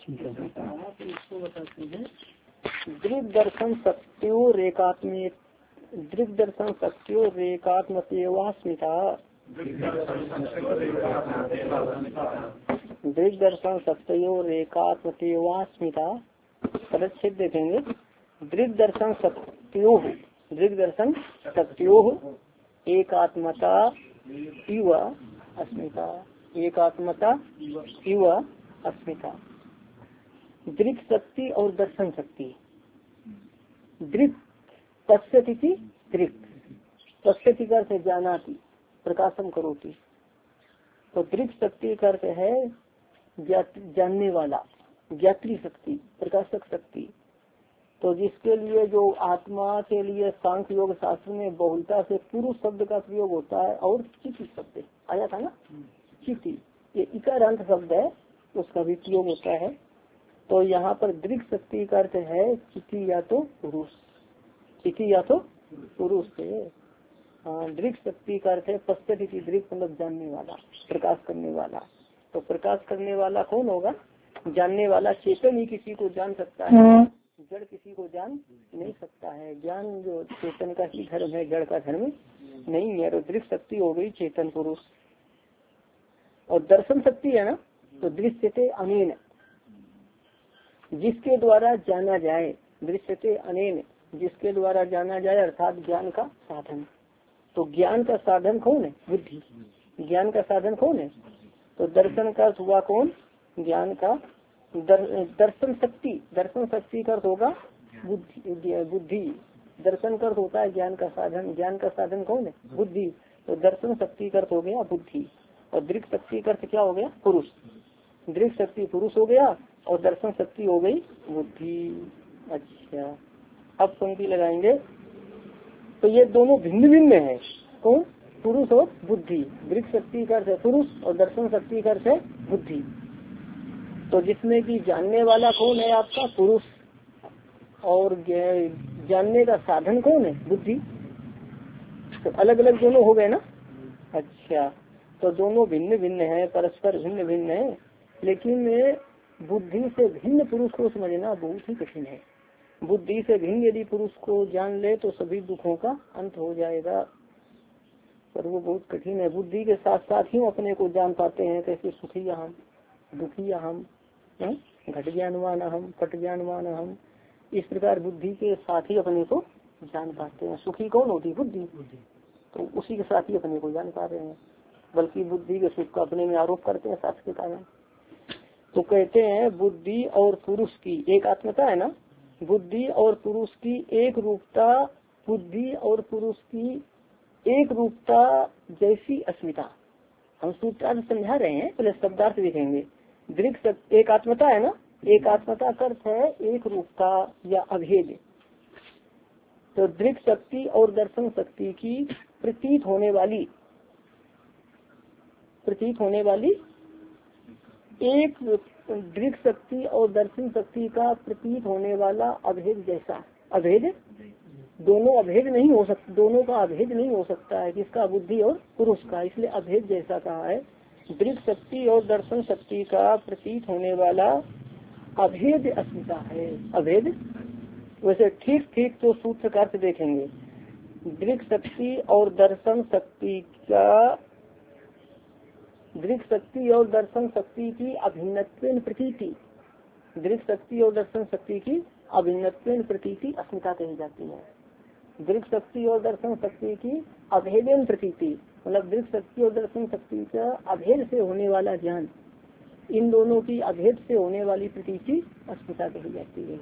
तो इसको बताते हैं दृग दर्शन शक्तियों रेखात्मिक दृग दर्शन शक्तियों रेखात्मकेवास्मिता दृग दर्शन शक्तियों रेखात्मकेवास्मिता परिच्छेद देखेंगे। दृग दर्शन शक्तियों एकात्मता इव अस्मिता एकात्मता इव अस्मिता। दृग शक्ति और दर्शन शक्ति। दृग पश्यति की दृग पश्यति का अर्थ है जानाति प्रकाशम करोति। तो दृग शक्ति का अर्थ है जानने वाला ज्ञात्री शक्ति प्रकाशक शक्ति। तो जिसके लिए जो आत्मा के लिए सांख्य योग शास्त्र में बहुलता से पुरुष शब्द का प्रयोग होता है और चिति शब्द आया था ना। चिति ये इकारांत शब्द है उसका भी प्रयोग होता है। तो यहाँ पर दृग शक्ति का अर्थ है चिति या तो पुरुष चिति या तो पुरुष है। दृग शक्ति का अर्थ है पश्चिम दृग मतलब जानने वाला प्रकाश करने वाला। तो प्रकाश करने वाला कौन होगा? जानने वाला। चेतन ही किसी को जान सकता है जड़ किसी को जान नहीं सकता है। ज्ञान जो चेतन का ही धर्म है जड़ का धर्म नहीं है। तो दृग शक्ति हो गई चेतन पुरुष। और दर्शन शक्ति है ना तो दृश्यते अनेन जिसके द्वारा जाना जाए। दृश्यते अनेन जिसके द्वारा जाना जाए अर्थात ज्ञान का साधन। तो ज्ञान का साधन कौन है? बुद्धि। ज्ञान का साधन कौन है? तो दर्शन का हुआ कौन? ज्ञान का दर्शन शक्ति। दर्शन शक्ति का अर्थ होगा बुद्धि। दर्शन का अर्थ होता है ज्ञान का साधन। ज्ञान का साधन कौन है? बुद्धि। तो दर्शन शक्ति का अर्थ हो गया बुद्धि। और दृग शक्ति का अर्थ क्या हो गया? पुरुष। दृग शक्ति पुरुष हो गया और दर्शन शक्ति हो गई बुद्धि। अच्छा अब पंक्ति लगाएंगे। तो ये दोनों भिन्न भिन्न है। कौन? पुरुष और बुद्धि। दृग शक्ति का अर्थ है पुरुष और दर्शन शक्ति का अर्थ है बुद्धि। तो जिसमें कि जानने वाला कौन है आपका? पुरुष। और जानने का साधन कौन है? बुद्धि। तो अलग अलग दोनों हो गए ना। अच्छा तो दोनों भिन्न भिन्न है परस्पर भिन्न भिन्न है। लेकिन बुद्धि से भिन्न पुरुष को समझना बहुत ही कठिन है। बुद्धि से भिन्न यदि पुरुष को जान ले तो सभी दुखों का अंत हो जाएगा। पर वो बहुत कठिन है। बुद्धि के साथ साथ ही अपने को जान पाते हैं। कैसे? सुखी अहम दुखी अहम घट ज्ञानवान अहम पट ज्ञानवान अहम। इस प्रकार बुद्धि के साथ ही अपने को जान पाते हैं। सुखी कौन होती? बुद्धि। तो उसी के साथ ही अपने को जान पा रहे हैं। बल्कि बुद्धि के सुख का अपने में आरोप करते हैं शास्त्र के कारण। तो कहते हैं बुद्धि और पुरुष की एक आत्मता है ना। बुद्धि और पुरुष की एक रूपता। बुद्धि और पुरुष की एक रूपता जैसी अस्मिता। हम सूत्रार्थ समझा रहे हैं पहले शब्दार्थ देखेंगे। दृग एक आत्मता है ना। एक आत्मता का अर्थ है एक रूपता या अभेद। तो दृग शक्ति और दर्शन शक्ति की प्रतीत होने वाली एक दृग शक्ति और दर्शन शक्ति का प्रतीत होने वाला अभेद जैसा। अभेद दोनों अभेद नहीं हो सकता। दोनों का अभेद नहीं हो सकता है। किसका? बुद्धि और पुरुष का। इसलिए अभेद जैसा कहा है। दृग शक्ति और दर्शन शक्ति का प्रतीत होने वाला अभेद अस्मिता है। अभेद वैसे ठीक तो सूत्र का अर्थ देखेंगे। दृग शक्ति और दर्शन शक्ति का दृग शक्ति और दर्शन शक्ति की अभिन्नत्वेन प्रतीति। दृग शक्ति और दर्शन शक्ति की अभिन्नत्वेन प्रतीति अस्मिता कही जाती है। दृग शक्ति और दर्शन शक्ति की अभेदेन प्रतीति मतलब दृग शक्ति और दर्शन शक्ति का अभेद से होने वाला ज्ञान। इन दोनों की अभेद से होने वाली प्रतीति अस्मिता कही जाती है।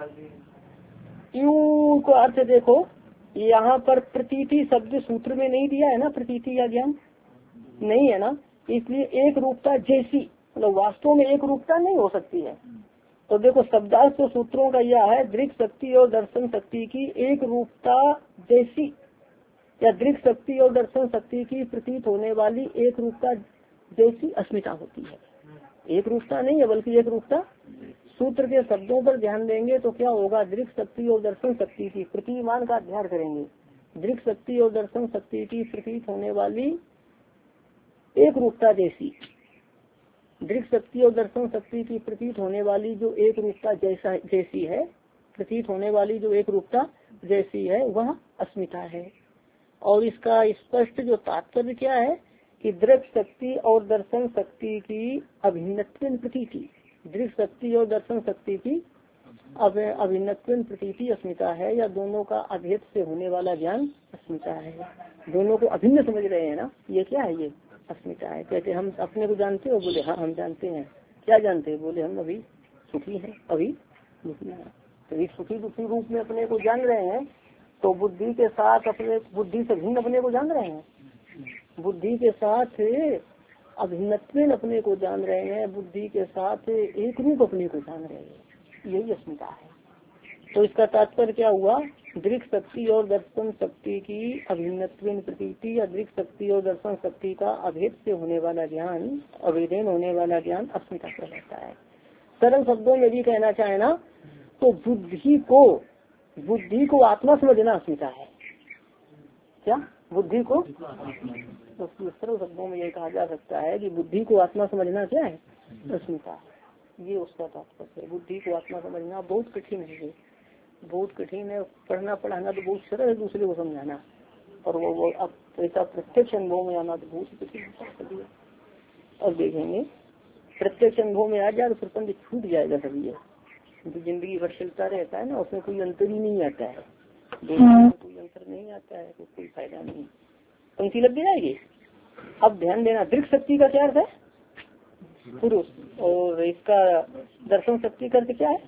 यूं को अर्थ देखो यहाँ पर प्रतीति शब्द सूत्र में नहीं दिया है ना। प्रतीति या ज्ञान नहीं है ना। इसलिए एक रूपता जैसी मतलब वास्तव में एक रूपता नहीं हो सकती है। तो देखो शब्दार्थ सूत्रों का यह है दृग शक्ति और दर्शन शक्ति की एक रूपता जैसी या दृग शक्ति और दर्शन शक्ति की प्रतीत होने वाली एक रूपता जैसी अस्मिता होती है। एक रूपता नहीं है बल्कि एक रूपता। सूत्र के शब्दों पर ध्यान देंगे तो क्या होगा? दृग शक्ति और दर्शन शक्ति की प्रतिमान का अध्ययन करेंगे। दृग शक्ति और दर्शन शक्ति की प्रतीत होने वाली एक रूपता जैसी दृक् शक्ति और दर्शन शक्ति की प्रतीत होने वाली जो एक रूपता जैसी है, प्रतीत होने वाली जो एक रूपता जैसी है वह अस्मिता है। और इसका स्पष्ट जो तात्पर्य क्या है कि दृक् शक्ति और दर्शन शक्ति की अभिन्नत्वेन प्रतीति, दृक् शक्ति और दर्शन शक्ति की अभिन्नत्वेन प्रतीति अस्मिता है, या दोनों का अभेद से होने वाला ज्ञान अस्मिता है। दोनों को अभिन्न समझ रहे हैं ना, ये क्या है, ये अस्मिता है। कहते हम अपने को जानते हो, बोले हाँ हम जानते हैं। क्या जानते हैं, बोले हम अभी सुखी हैं, अभी दुखी हैं। तो इस सुखी दुखी रूप में अपने को जान रहे हैं, तो बुद्धि के साथ अपने बुद्धि से भिन्न अपने को जान रहे हैं, बुद्धि के साथ अभिन्नत्वेन अपने को जान रहे हैं, बुद्धि के साथ एक रूप अपने को जान रहे हैं, यही अस्मिता है। तो इसका तात्पर्य क्या हुआ, दृक् शक्ति और दर्शन शक्ति की अभिन्नत्वेन प्रतीति, या दृक् शक्ति और दर्शन शक्ति का अभेद से होने वाला ज्ञान, अभेदेन होने वाला ज्ञान अस्मिता कहलाता है। सरल शब्दों में भी कहना चाहे ना तो बुद्धि को आत्मा समझना अस्मिता है। क्या बुद्धि को, तो सरल शब्दों में ये कहा जा सकता है कि बुद्धि को आत्मा समझना क्या है, अस्मिता है। ये उसका तात्पर्य है। बुद्धि को आत्मा समझना बहुत कठिन है, ये बहुत कठिन है। पढ़ना पढ़ाना तो बहुत सरल है, दूसरे को समझाना, और वो अब ऐसा प्रत्यक्ष अनुभव में आना तो बहुत कठिन होता है। अब देखेंगे प्रत्यक्ष अनुभव में आ जाए तो प्रपंच छूट जाएगा सभी। ये तो जिंदगी भर चलता रहता है ना, उसमें कोई अंतर ही नहीं आता है, कोई अंतर नहीं आता है, तो कोई फायदा नहीं। पंक्ति लग जाएगी। अब ध्यान देना, दृक् शक्ति का क्या अर्थ है, पुरुष, और इसका दर्शन शक्ति का अर्थ क्या है,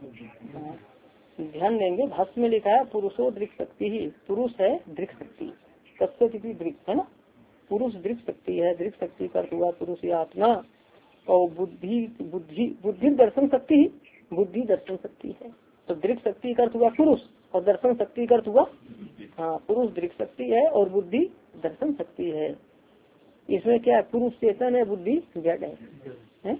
ध्यान देंगे। भाष्य में लिखा है पुरुषो दृक् शक्ति ही, पुरुष है दृक् शक्ति, तत्व किसी दृक् है ना, पुरुष दृक् शक्ति है, दृक् शक्ति का अर्थ हुआ पुरुष या आत्मा, और बुद्धि दर्शन शक्ति ही, बुद्धि दर्शन शक्ति है। तो दृक् शक्ति का अर्थ हुआ पुरुष, और दर्शन शक्ति का अर्थ हुआ, हाँ पुरुष दृक् शक्ति है और बुद्धि दर्शन शक्ति है। इसमें क्या है, पुरुष चेतन है, बुद्धि जड़ है।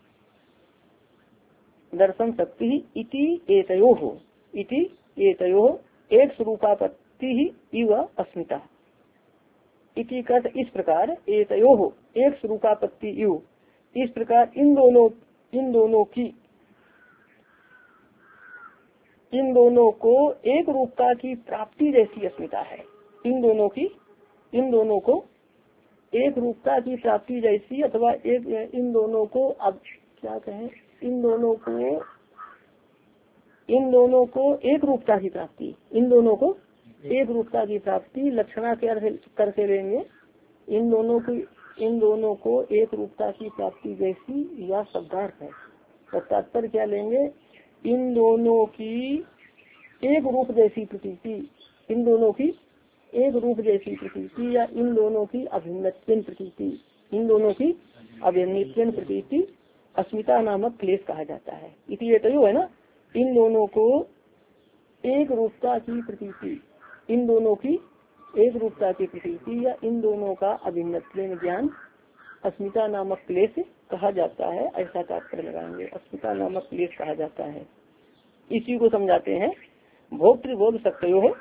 दर्शन शक्ति इति एतयोः, इति एतयोः एक स्वरूपापत्ति ही इव अस्मिता, इति का इस प्रकार, एतयोः एक स्वरूपापत्ति इव, इस प्रकार इन दोनों को एक रूपता की प्राप्ति जैसी अस्मिता है। इन दोनों को एक रूपता की प्राप्ति जैसी, अथवा एक इन दोनों को, अब क्या कहें, इन दोनों को एक रूपता की प्राप्ति, इन दोनों को एक रूपता की प्राप्ति लक्षणा के अर्थ कर से लेंगे। इन दोनों को एक रूपता की प्राप्ति जैसी या शब्दार्थ है। तो तात्पर्य क्या लेंगे, इन दोनों की एक रूप जैसी प्रतीति, इन दोनों की एक रूप जैसी प्रतीति, या इन दोनों की अभिन्नत्वेन प्रतीति, इन दोनों की अभिन्नत्वेन प्रतीति अस्मिता नामक क्लेश कहा जाता है। इति एतयोः है ना, इन दोनों को एक रूपता की प्रतीति, इन दोनों की एक रूपता की प्रतीति, या इन दोनों का अभिन्नत्वेन ज्ञान अस्मिता नामक क्लेश कहा जाता है। ऐसा तात्पर्य लगाएंगे, अस्मिता नामक क्लेश कहा जाता है। इसी को समझाते हैं, भोक्तृभोग शक्तयोः,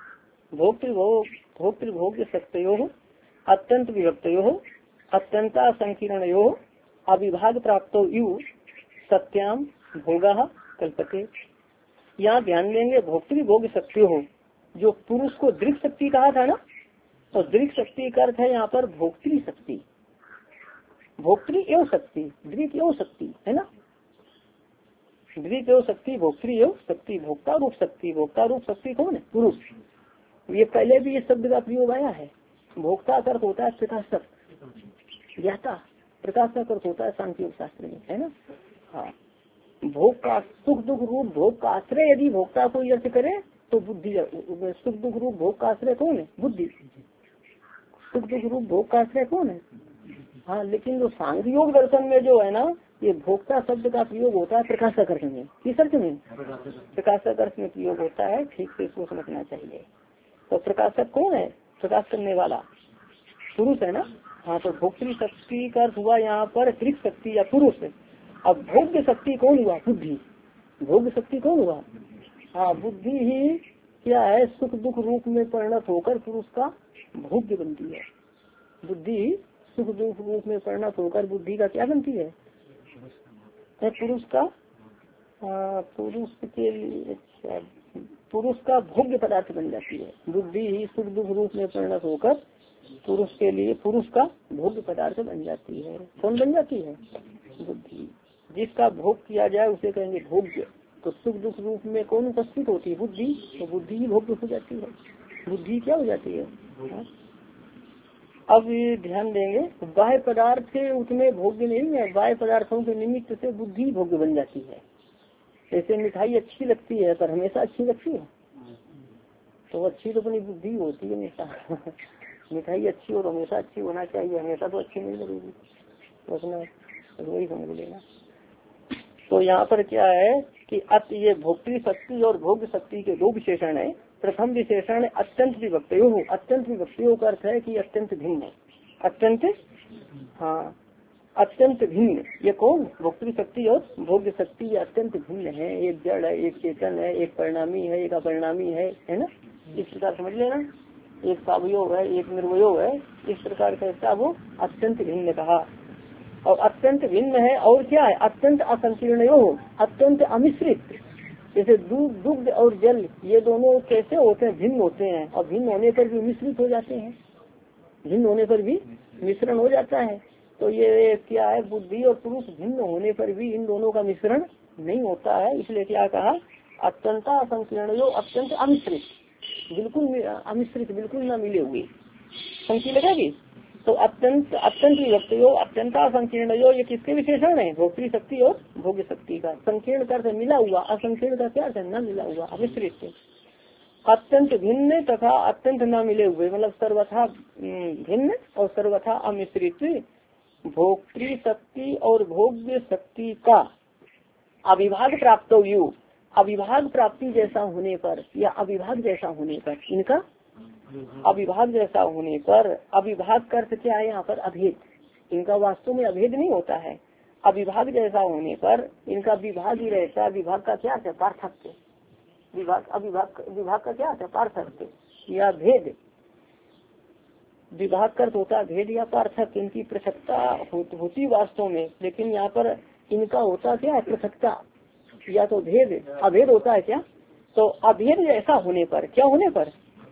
भोक्तृभोग शक्तयोः अत्यंत विभक्तयोः अत्यंता संकीर्णयोः अविभाग प्राप्तो इव सत्याम भोगः कल्पते। यहाँ ध्यान देंगे, भोक्तृभोग शक्तयोः, जो पुरुष को दृक् शक्ति कहा था ना, तो दृक् शक्ति का अर्थ है यहाँ पर भोक्तृ शक्ति, भोक्तृ एवं शक्ति, दृक् एवं शक्ति है ना, दृक् एवं शक्ति, भोक्तृ एवं शक्ति, भोक्ता रूप शक्ति। भोक्ता रूप शक्ति कौन है, पुरुष। ये पहले भी इस शब्द का प्रयोग आया है। भोक्ता का अर्थ होता है प्रकाशक, ज्ञाता, प्रकाशक अर्थ होता है सांख्य शास्त्र में, है ना। हाँ, भोग का सुख दुख रूप भोग का आश्रय यदि भोक्ता को अर्थ करे तो बुद्धि, सुख दुख रूप भोग का आश्रय कौन है, बुद्धि। सुख दुख रूप भोग का आश्रय कौन है, हाँ। लेकिन जो सांख्य योग दर्शन में जो है ना, ये भोक्ता शब्द का प्रयोग होता है प्रकाशक अर्थ में। किस अर्थ में, प्रकाशक अर्थ में प्रयोग होता है। ठीक से इसको समझना चाहिए। तो प्रकाशक कौन है, प्रकाश करने वाला पुरुष है ना। हाँ, तो भोक्तृ शक्ति का अर्थ हुआ यहाँ पर दृक् शक्ति या पुरुष। अब भोग्य शक्ति कौन हुआ, बुद्धि। भोग्य शक्ति कौन हुआ, हाँ, बुद्धि ही क्या है, सुख दुख रूप में परिणत होकर पुरुष का भोग्य बनती है। बुद्धि सुख दुख रूप में परिणत होकर बुद्धि का क्या बनती है, पुरुष का पुरुष के लिए, अच्छा, पुरुष का भोग्य पदार्थ बन जाती है। बुद्धि ही सुख दुख रूप में परिणत होकर पुरुष के लिए पुरुष का भोग्य पदार्थ बन जाती है। कौन बन जाती है? बुद्धि। जिसका भोग किया जाए उसे कहेंगे भोग्य। तो सुख दुख रूप में कौन उपस्थित होती है? बुद्धि। तो बुद्धि ही भोग्य हो जाती है। बुद्धि क्या हो जाती है? अब ध्यान देंगे, बाह्य पदार्थ उतने भोग्य नहीं है, बाह्य पदार्थों के निमित्त से बुद्धि भोग्य बन जाती है। जैसे मिठाई अच्छी लगती है पर हमेशा अच्छी लगती है, तो अच्छी तो अपनी बुद्धि होती है हमेशा। मिठाई अच्छी और हमेशा अच्छी होना चाहिए, हमेशा तो अच्छी नहीं लगेगी, तो अपना वही समझ लेना। तो यहाँ पर क्या है कि ये भोक्तृ शक्ति और भोग्य शक्ति के दो विशेषण है। प्रथम विशेषण अत्यंत विभक्तयो हो। अत्यंत विभक्तयो का अर्थ है कि अत्यंत भिन्न है। अत्यंत, हाँ, अत्यंत भिन्न। ये कौन? भोक्तृ शक्ति और भोग्य शक्ति ये अत्यंत भिन्न है। एक जड़ है, एक चेतन है, एक परिणामी है, एक अपरिणामी है ना। इस प्रकार समझ लेना। एक सावयव है, एक निर्वयव है। इस प्रकार कैसा वो अत्यंत भिन्न कहा। और अत्यंत भिन्न है और क्या है? अत्यंत असंकीर्णयो हो, अत्यंत अमिश्रित। जैसे दूध, दुग्ध और जल ये दोनों कैसे होते हैं? भिन्न होते हैं, और भिन्न होने पर भी मिश्रित हो जाते हैं। भिन्न होने पर भी मिश्रण हो जाता है। तो ये क्या है? बुद्धि और पुरुष भिन्न होने पर भी इन दोनों का मिश्रण नहीं होता है। इसलिए क्या कहा? अत्यंत असंकीर्णयो, अत्यंत अमिश्रित, बिल्कुल अमिश्रित, बिल्कुल न मिले हुए। पंक्ति लगेगी तो अत्यंत विभक्तयो अत्यंता संकीर्णयो, ये किसके विशेषण है? भोक्तृ शक्ति और भोग्य शक्ति का। संकीर्ण कर मिला हुआ, असंकीर्ण का क्या है? न मिला हुआ, अमिश्रित। अत्यंत भिन्न तथा अत्यंत न मिले हुए, मतलब सर्वथा भिन्न और सर्वथा अमिश्रित भोक्तृ शक्ति और भोग्य शक्ति का अविभाग प्राप्त हो। अविभाग प्राप्ति जैसा होने पर या अविभाग जैसा होने पर, इनका अविभाग जैसा होने पर, अविभाग का अर्थ क्या है यहाँ पर? अभेद। इनका वास्तव में अभेद नहीं होता है। अविभाग जैसा होने पर इनका विभाग ही रहता है। विभाग का क्या है? पार्थक्य। विभाग का क्या है? पार्थक्य या भेद। विभाग का अर्थ होता है भेद या पार्थक्य। इनकी पृथकता होती वास्तव में, लेकिन यहाँ पर इनका होता क्या है? पृथकता या तो भेद। अभेद होता है क्या? तो अभेद जैसा होने पर, क्या होने पर?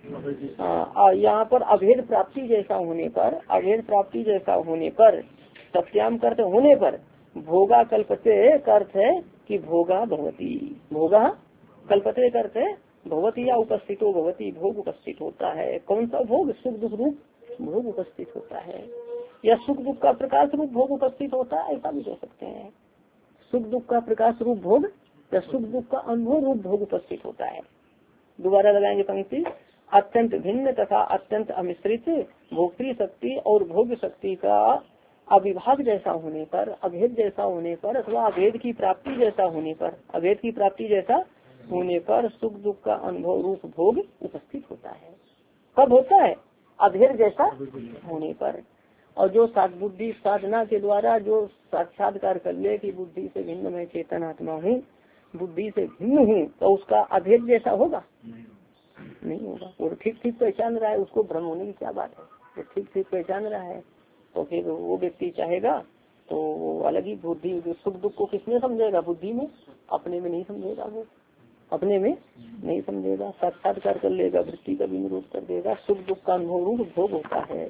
यहाँ पर अभेद प्राप्ति जैसा होने पर, अभेद प्राप्ति जैसा होने पर, सत्याम कर्त होने पर, भोगा कल्पते का अर्थ है कि भोगा भवती। भोगा कल्पते का अर्थ है भवती या उपस्थितो भवती, भोग उपस्थित होता है। कौन सा भोग? सुख दुख रूप भोग उपस्थित होता है, या सुख दुख का प्रकाश रूप भोग उपस्थित होता है, ऐसा भी कह सकते हैं। सुख दुख का प्रकाश रूप भोग या सुख दुख का अनुभव रूप भोग उपस्थित होता है। दोबारा लगाएंगे पंक्ति। अत्यंत भिन्न तथा अत्यंत अमिश्रित भोक्तृ शक्ति और भोग्य शक्ति का अविभाग जैसा होने पर, अभेद जैसा होने पर, अथवा अभेद की प्राप्ति जैसा होने पर, अभेद की प्राप्ति जैसा होने पर सुख दुख का अनुभव रूप भोग उपस्थित होता है। कब होता है? अभेद जैसा होने पर। और जो बुद्धि साधना के द्वारा जो साक्षात्कार कर ले कि बुद्धि से भिन्न मैं चेतन आत्मा हूँ, बुद्धि से भिन्न हूँ, तो उसका अभेद जैसा होगा? नहीं होगा। वो ठीक ठीक पहचान रहा है, उसको भ्रम होने की क्या बात है? वो ठीक ठीक पहचान रहा है, तो फिर वो व्यक्ति चाहेगा तो वो अलग ही बुद्धि, सुख दुख को किसमें समझेगा? बुद्धि में, अपने में नहीं समझेगा। वो अपने में नहीं समझेगा, साक्षात्कार कर लेगा, वृत्ति का भी निरोध कर देगा। सुख दुख का अनुभव रूप भोग होता है।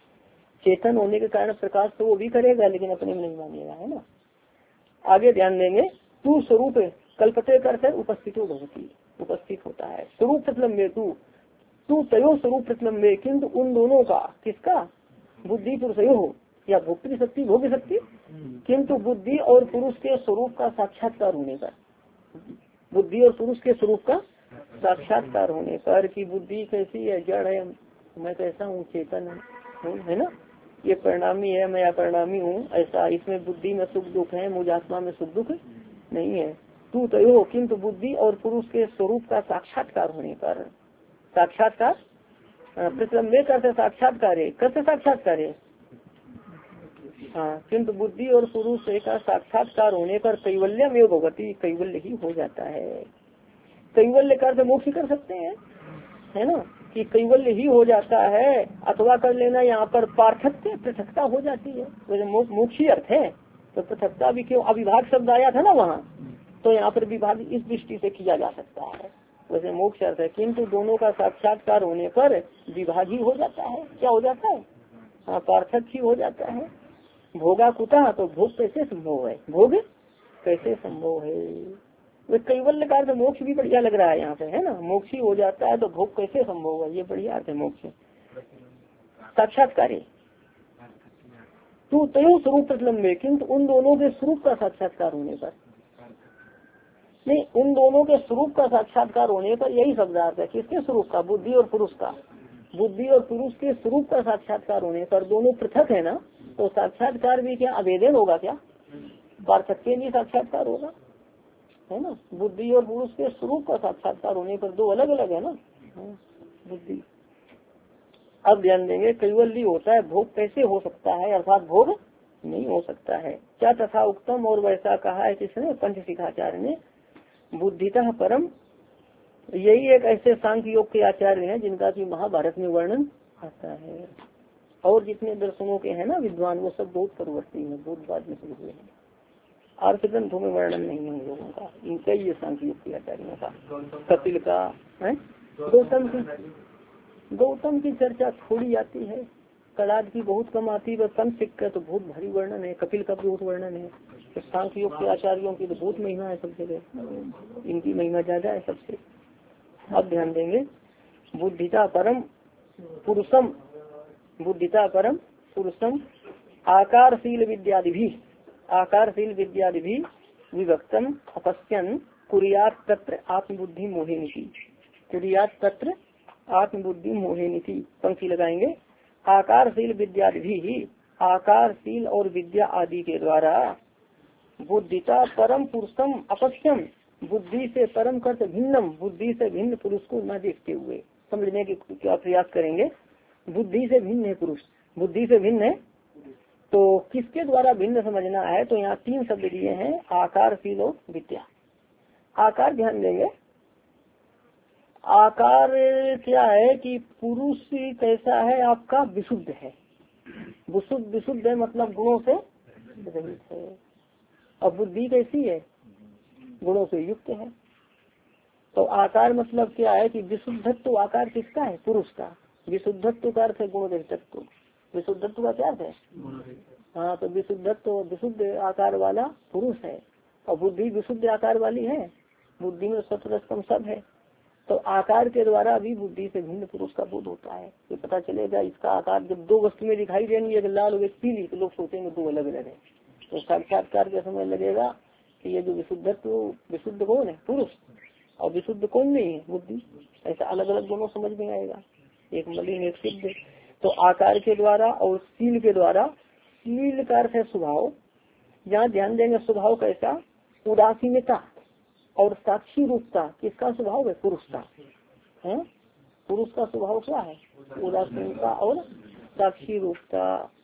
चेतन होने के कारण प्रकाश तो वो भी करेगा, लेकिन अपने में नहीं मानेगा, है ना। आगे ध्यान देंगे। तू स्वरूप कल्पते करते उपस्थित भवती, उपस्थित होता है। स्वरूप प्रतिलम्बे तू तयो स्वरूप प्रतिलम्बे, किंतु उन दोनों का, किसका? बुद्धि पुरुषयो हो या भोक्तृ शक्ति भोग्य शक्ति, किंतु बुद्धि और पुरुष के स्वरूप का साक्षात्कार होने पर, बुद्धि और पुरुष के स्वरूप का साक्षात्कार होने पर कि बुद्धि कैसी है? जड़ है, मैं कैसा हूँ? चेतन हूँ, है ना। ये परिणामी है, मैं अपरिणामी हूँ, ऐसा। इसमें बुद्धि में सुख दुख है, मुझ आत्मा में सुख दुख नहीं है। तू तयो, किंतु बुद्धि और पुरुष के स्वरूप का साक्षात्कार होने पर, साक्षात्कार प्रतिलम्बे करते साक्षात्कार है, करते साक्षात्कार है, हाँ। किंतु बुद्धि और पुरुष का साक्षात्कार होने पर कैवल्य में भगवती, कैवल्य ही हो जाता है। कैवल्य कर मोक्ष कर सकते हैं, है ना, कि कैवल्य ही हो जाता है। अथवा कर लेना यहाँ पर पार्थक्य पृथकता हो जाती है, मोक्ष ही अर्थ है। तो पृथकता भी क्यों, अविभाग शब्द आया था ना वहाँ, तो यहाँ पर विभाग इस दृष्टि से किया जा सकता है। वैसे मोक्ष अर्थ है, किंतु दोनों का साक्षात्कार होने पर विभाग ही हो जाता है। क्या हो जाता है? हाँ, पार्थक ही हो जाता है। भोगा कुतः, तो भोग कैसे संभव है, भोग कैसे संभव है। वे कैवल्य का अर्थ मोक्ष भी बढ़िया लग रहा है यहाँ पे, है ना, मोक्ष ही हो जाता है तो भोग कैसे संभव है, ये बढ़िया अर्थ है मोक्ष साक्षात्कार। तू तयो स्वरूप प्रतिलंबे, किंतु उन दोनों के स्वरूप का साक्षात्कार होने पर, नहीं, उन दोनों के स्वरूप का साक्षात्कार होने पर, यही शब्दार्थ है। किसके स्वरूप का? बुद्धि और पुरुष का। बुद्धि और पुरुष के स्वरूप का साक्षात्कार होने पर, दोनों पृथक है ना, तो साक्षात्कार भी क्या अभेदन होगा, क्या पार्थक्य भी साक्षात्कार होगा, है ना। बुद्धि और पुरुष के स्वरूप का साक्षात्कार होने पर दो अलग अलग है ना, बुद्धि। अब ध्यान देंगे, कैवल्य होता है, भोग कैसे हो सकता है, अर्थात भोग नहीं हो सकता है। क्या तथा उत्तम, और वैसा कहा है किसने? पंचशिखाचार्य ने। बुद्धितः परम, यही एक ऐसे सांख्य योग के आचार्य हैं जिनका कि महाभारत में वर्णन आता है। और जितने दर्शनों के हैं ना विद्वान, वो सब बहुत परिवर्ती है, बहुत बाद में शुरू हुए हैं। अर्थ ग्रंथों में वर्णन नहीं है उन लोगों का, इनका ये सांख्य योग के आचार्यों का। कपिल का है, गौतम की चर्चा थोड़ी आती है, कलाद की बहुत कम आती है, कम सिक्का तो बहुत भारी वर्णन है, कपिल का बहुत वर्णन है। तो सांख्य योग के आचार्यों की तो बहुत महिमा है सब जगह, इनकी महिमा ज्यादा है सबसे। अब ध्यान देंगे, बुद्धिता परम पुरुषम, बुद्धिता परम पुरुषम आकारशील विद्यादि भी, आकारशील विद्यादि भी विभक्तम अपश्यन कुरियात तत्र आत्मबुद्धि मोहिनी, कुरियात तत्र आत्मबुद्धि मोहिनी। पंक्ति लगाएंगे, आकारशील विद्यादि भी, आकारशील और विद्या आदि के द्वारा बुद्धिता परम पुरुषम अपश्यम, बुद्धि से परम कर्त भिन्नम, बुद्धि से भिन्न पुरुष को न देखते हुए। समझने की क्या प्रयास करेंगे, बुद्धि से भिन्न है पुरुष, बुद्धि से भिन्न है, तो किसके द्वारा भिन्न समझना है? तो यहाँ तीन शब्द दिए हैं, आकारशील और विद्या। आकार ध्यान देंगे, आकार क्या है कि पुरुष कैसा है आपका? विशुद्ध है, विशुद्ध है मतलब गुणों से रहित है। और बुद्धि कैसी है? गुणों से युक्त है। तो आकार मतलब क्या है कि विशुद्धत्व आकार किसका है? पुरुष का। विशुद्धत्व का अर्थ है गुण रहितत्व। विशुद्धत्व का क्या अर्थ है? हाँ, तो विशुद्धत्व विशुद्ध आकार वाला पुरुष है, और बुद्धि विशुद्ध आकार वाली है, बुद्धि में सत्वरजतम सब है। तो आकार के द्वारा भी बुद्धि से भिन्न पुरुष का बोध होता है। ये पता चलेगा इसका आकार जब दो वस्तु में दिखाई देंगी, एक लाल और एक पीली, तो लोग सोचेंगे दो अलग अलग है। तो साक्षात्कार के समय लगेगा कि ये जो विशुद्धत्व, विशुद्ध कौन है? पुरुष, और विशुद्ध कौन नहीं है? बुद्धि। ऐसा अलग अलग दोनों समझ में आएगा, एक मलिन एक शुद्ध। तो आकार के द्वारा और शील के द्वारा, शील का अर्थ है स्वभाव, जहाँ ध्यान देंगे स्वभाव कैसा? उदासीनता और साक्षी रूपता। किसका स्वभाव है? पुरुष का है। पुरुष का स्वभाव क्या है? उदासीनता और साक्षी रूपता,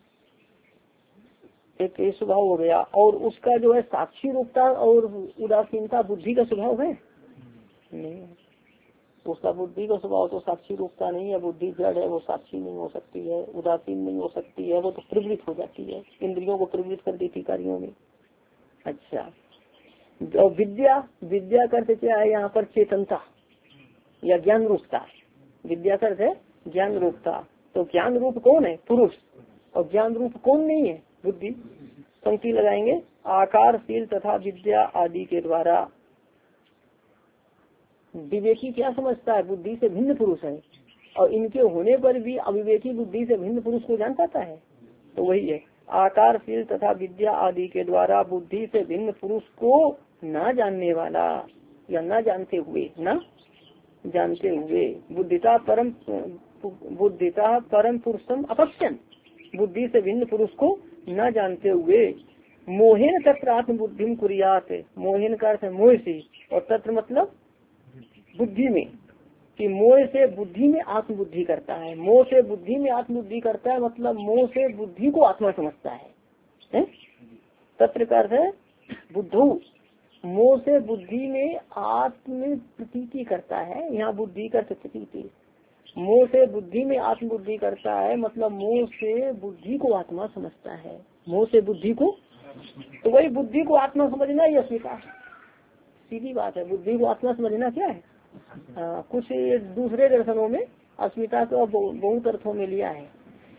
एक स्वभाव हो गया। और उसका जो है साक्षी रूपता और उदासीनता बुद्धि का स्वभाव है नहीं, उसका बुद्धि का स्वभाव तो साक्षी रूपता नहीं है। बुद्धि जड़ है, वो साक्षी नहीं हो सकती है, उदासीन नहीं हो सकती है, वो तो प्रवृत्त हो जाती है, इंद्रियों को प्रवृत्त कर देती कार्यों में। अच्छा, और विद्या, विद्या का अर्थ क्या है यहाँ पर? चेतनता या ज्ञान रूपता। विद्या का अर्थ है ज्ञान रूपता। तो ज्ञान रूप कौन है? पुरुष, और ज्ञान रूप कौन नहीं है? बुद्धि। पंक्ति लगाएंगे, आकारशील तथा विद्या आदि के द्वारा विवेकी क्या समझता है? बुद्धि से भिन्न पुरुष है, और इनके होने पर भी अविवेकी बुद्धि से भिन्न पुरुष को जान पाता है। तो वही है, आकारशील तथा विद्या आदि के द्वारा बुद्धि से भिन्न पुरुष को न जानने वाला, या न जानते हुए, न जानते हुए, बुद्धिता परम पुरुषम अपश्यन, बुद्धि से भिन्न पुरुष को न जानते हुए, मोहेन तत्र आत्मबुद्धि कुरियात। मोहेन का अर्थ है मोह से, और तत्र मतलब बुद्धि में, कि मोह से बुद्धि में आत्मबुद्धि करता है। मोह से बुद्धि में आत्मबुद्धि करता है मतलब मोह से बुद्धि को आत्मा समझता है? तत्र का अर्थ है बुद्धू, मोह से बुद्धि में आत्म प्रतीति करता है। यहाँ बुद्धि का प्रतीति, मोह से बुद्धि में आत्मबुद्धि करता है मतलब मोह से बुद्धि को आत्मा समझता है। मोह से बुद्धि को तो वही बुद्धि को आत्मा समझना ही अस्मिता, सीधी बात है। बुद्धि को आत्मा समझना क्या है? कुछ दूसरे दर्शनों में अस्मिता को बहुत अर्थों में लिया है।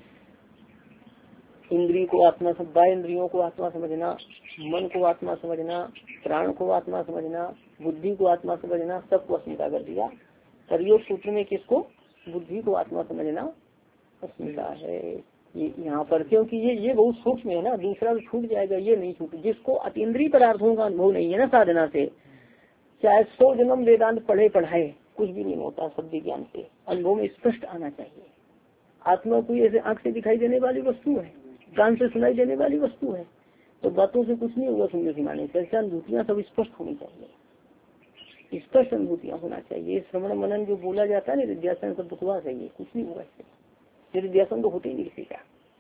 इंद्रिय को आत्मा, बाह्य इंद्रियों को आत्मा समझना, मन को आत्मा समझना, प्राण को आत्मा समझना, बुद्धि को आत्मा समझना, सबको अस्मिता कर दिया। कर्मयोग सूत्र में किसको? बुद्धि को आत्मा समझना अस्मिता है ये यहाँ पर, क्योंकि ये बहुत सूक्ष्म है ना, दूसरा तो छूट जाएगा, ये नहीं छूट। जिसको अतीन्द्रिय पदार्थों का अनुभव नहीं है ना साधना से, चाहे 100 जन्म वेदांत पढ़े पढ़ाए, कुछ भी नहीं होता। शब्द ज्ञान से अनुभव में स्पष्ट आना चाहिए। आत्मा कोई ऐसे आंख से दिखाई देने वाली वस्तु है, कान से सुनाई देने वाली वस्तु है, तो बातों से कुछ नहीं होगा, सुनने सुनाने से। ऐसे अनुभूतियाँ सब स्पष्ट होनी चाहिए, स्पष्ट अनुभूतियाँ होना चाहिए। श्रवण मनन जो बोला जाता है ना, निध्यासन सब बकवास है, ये कुछ नहीं होगा इससे। निध्यासन तो होते ही नहीं किसी का,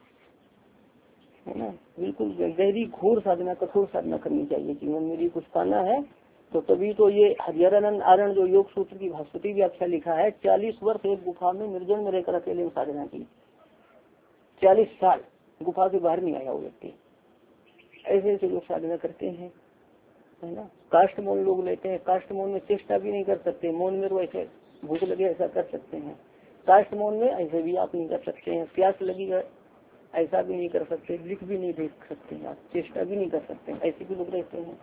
है ना। बिल्कुल गहरी घोर साधना, कठोर साधना करनी चाहिए जीवन में। कुछ पाना है तो तभी तो ये हरिहरानंद आरण जो योग सूत्र की भास्वती व्याख्या लिखा है, 40 वर्ष एक गुफा में निर्जन में रहकर अकेले साधना की, 40 साल गुफा से बाहर नहीं आया वो व्यक्ति। ऐसे ऐसे लोग साधना करते हैं, है ना। काष्ठ मौन लोग लेते हैं, काष्ठ मौन में चेष्टा भी नहीं कर सकते, मौन में तो ऐसे भूख लगे ऐसा कर सकते हैं, काष्ठ मौन में ऐसे भी आप नहीं कर सकते हैं, प्यास लगी ऐसा भी नहीं कर सकते, लिख भी नहीं देख सकते हैं आप, चेष्टा भी नहीं कर सकते, ऐसे भी लोग रहते हैं।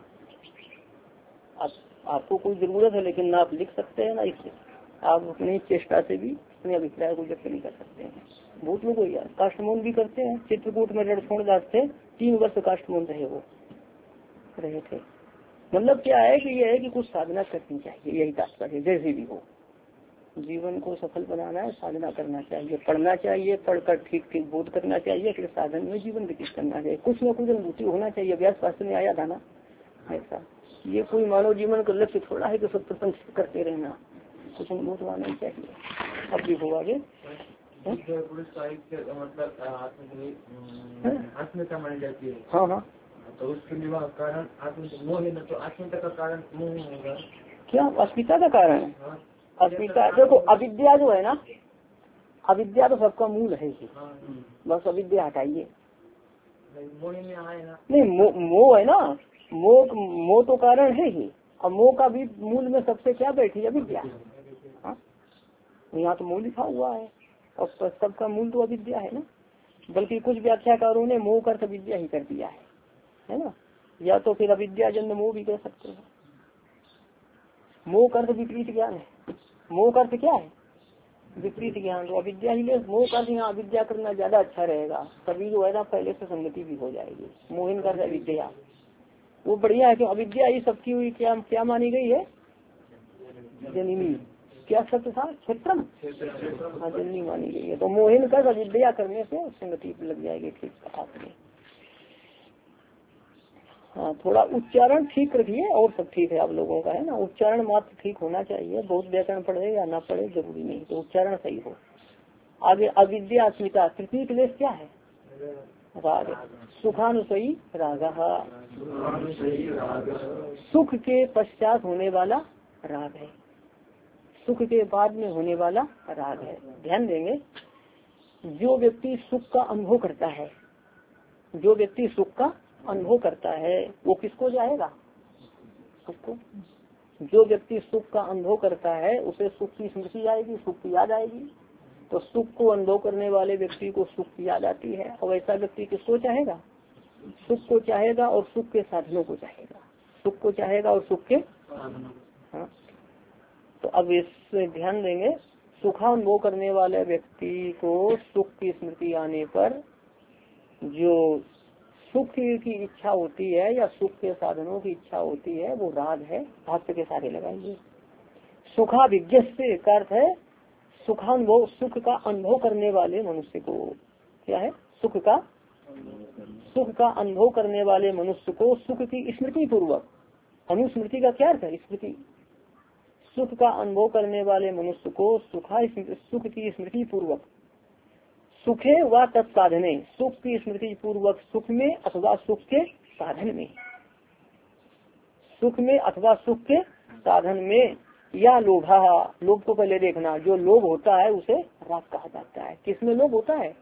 आपको कोई जरूरत है लेकिन ना आप लिख सकते हैं ना इससे आप अपनी चेष्टा से भी अपने अभिप्राय को व्यक्त नहीं कर सकते हैं। बहुत लोग यार काष्ठमौन भी करते हैं। चित्रकूट में रणछोड़ दास थे, 3 वर्ष काष्ठमौन रहे, वो रहे थे। मतलब क्या है कि ये है कि कुछ साधना करनी चाहिए, यही तात्पर्य। जैसे भी हो जीवन को सफल बनाना है, साधना करना चाहिए, पढ़ना चाहिए, पढ़कर ठीक ठीक बोध करना चाहिए, फिर साधन में जीवन व्यतीत करना चाहिए। कुछ न कुछ अनुभूति होना चाहिए। अभ्यास शास्त्र में आया था ना ऐसा। ये कोई मानव जीवन का लक्ष्य थोड़ा है कि सब प्रपंच करते रहना, कुछ अनुभूत होना ही चाहिए। अब भी हो आगे आत्मीयता मानी जाती है। हाँ हाँ, तो उसके लिए कारण मोह है ना, तो आत्मीयता का कारण मोह होगा क्या? अस्मिता का कारण है। अस्मिता देखो, अविद्या जो है ना, अविद्या तो सबका मूल है ही। बस अविद्या हटाइए। मोह में आए ना, नहीं मोह है ना, मोह तो कारण है ही। और मोह का भी मूल में सबसे क्या बैठी? अविद्या। यहाँ तो मोह लिखा हुआ है, और सबका मूल तो अविद्या है ना। बल्कि कुछ व्याख्याकारों ने मोह का अर्थ अविद्या ही कर दिया है ना। या तो फिर अविद्या जन्म मोह भी कह सकते हैं। मोह का अर्थ विपरीत ज्ञान है। मोह का अर्थ क्या है? विपरीत ज्ञान। तो अविद्या ही ले, मोह का अर्थ यहाँ अविद्या करना ज्यादा अच्छा रहेगा, तभी जो है ना पहले से संगति भी हो जाएगी। मोहिन का अर्थ अविद्या, वो बढ़िया है। कि अविद्या ये सबकी हुई क्या मानी गई है? जननी। क्या सत्य था? क्षेत्रम। हाँ, जननी मानी गई है। तो मोहिन का अविद्या करने से संगति लग जाएगी। ठीक आपने, हाँ थोड़ा उच्चारण ठीक रखिए और सब ठीक है आप लोगों का, है ना। उच्चारण मात्र ठीक होना चाहिए, बहुत व्याकरण पढ़े या ना पढ़े जरूरी नहीं, तो उच्चारण सही हो। आगे अविद्या अस्मिता, तृतीय क्लेश क्या है? राग। सुखानुसयी राग, सुख के पश्चात होने वाला राग है, सुख के बाद में होने वाला राग है। ध्यान देंगे, जो व्यक्ति सुख का अनुभव करता है, जो व्यक्ति सुख का अनुभव करता है वो किसको जाएगा? सुख को। जो व्यक्ति सुख का अनुभव करता है उसे सुख की स्मृति आएगी, सुख की याद आएगी। तो सुख को अनुभव करने वाले व्यक्ति को सुख की याद आती है, और ऐसा व्यक्ति किसको चाहेगा? सुख को चाहेगा और सुख के साधनों को चाहेगा, सुख को चाहेगा और सुख के। हाँ, तो अब इससे ध्यान देंगे, सुखानुभव करने वाले व्यक्ति को सुख की स्मृति आने पर जो सुख की इच्छा होती है या सुख के साधनों की इच्छा होती है वो राग है। भाष्य के सारे लगाएंगे। सुखाभिज्ञ से का अर्थ है सुखानुभव, सुख का अनुभव करने वाले मनुष्य को। क्या है? सुख का अनुभव करने वाले मनुष्य को सुख की स्मृति पूर्वक। अनुस्मृति का क्या अर्थ है? स्मृति। सुख का अनुभव करने वाले मनुष्य को सुख की स्मृति पूर्वक, सुखे व तत्साधने, सुख की स्मृति पूर्वक सुख में अथवा सुख के साधन में, सुख में अथवा सुख के साधन में, या लोभा, लोभ को पहले देखना, जो लोभ होता है उसे राग कहा जाता है। किसमें लोभ होता है?